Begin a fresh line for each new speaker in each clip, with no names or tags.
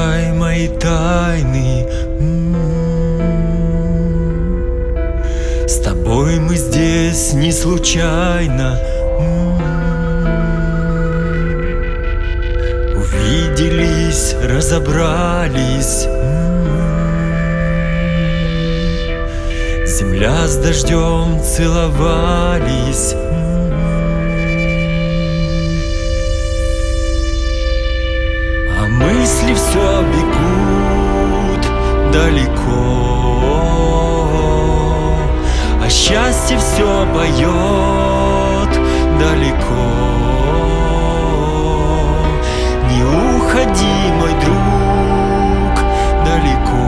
Знай мои тайны. С тобой мы здесь не случайно. Увиделись, разобрались. Земля с дождем целовались. А мысли все бегут далеко, а счастье все поет далеко. Не уходи, мой друг, далеко.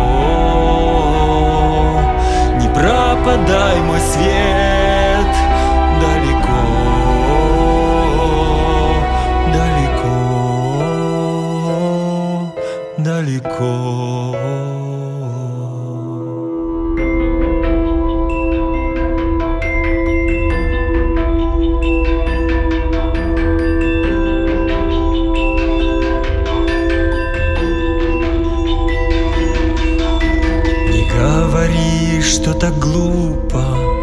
Не пропадай, мой свет, далеко, далеко, далеко. Говори, что так глупо.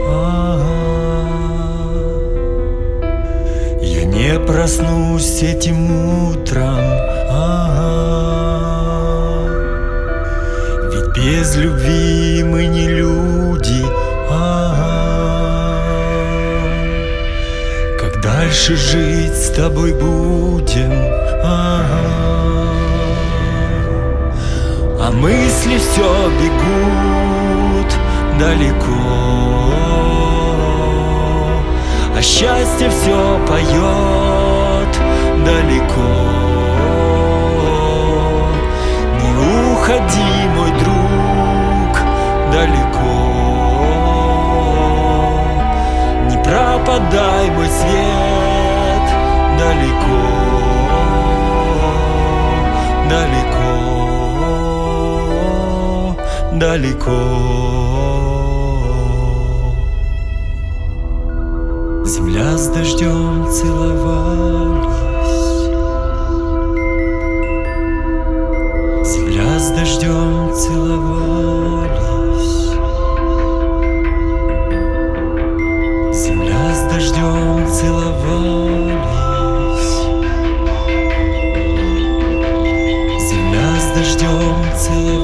Я не проснусь этим утром. Ведь без любви мы не люди. Как дальше жить с тобой будем? А мысли все бегут далеко, а счастье все поет далеко. Не уходи, мой друг, далеко. Не пропадай, мой свет, далеко, далеко, далеко. Земля с дождем целовались. Земля с дождем целовались. Земля с дождем целовались. Земля с дождем целовались.